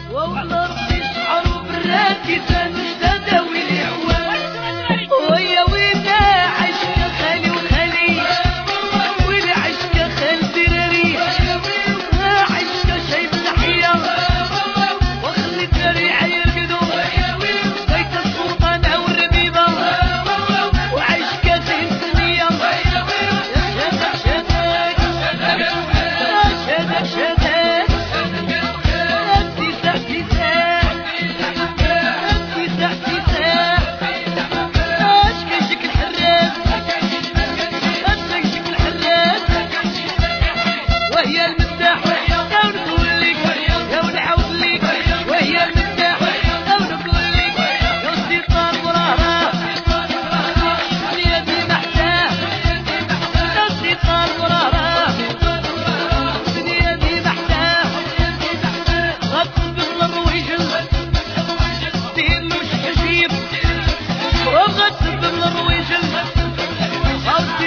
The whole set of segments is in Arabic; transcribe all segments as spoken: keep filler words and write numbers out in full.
والله ربي شعروا بالراكي سانو جدادا ويلي عوام ويا وينا عشق خالي وخالي ويلي عشق خال دراري عشق شايب تحية وخلي الدراري عيرقدو بيت السلطانة والربيبة وعشق زين سنية شادك شادك شادك شادك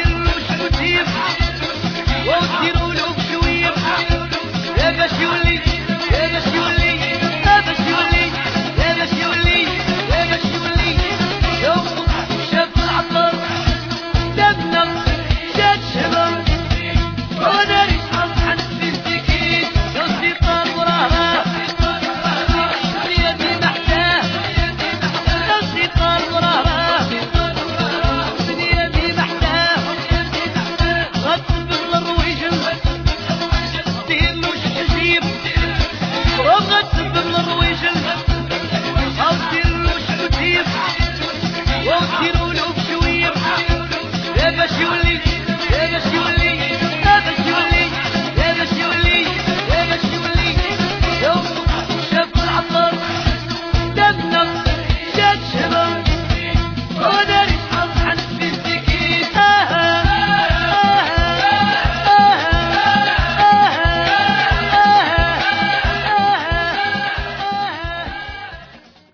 وديروا له بشويه يا باش يولي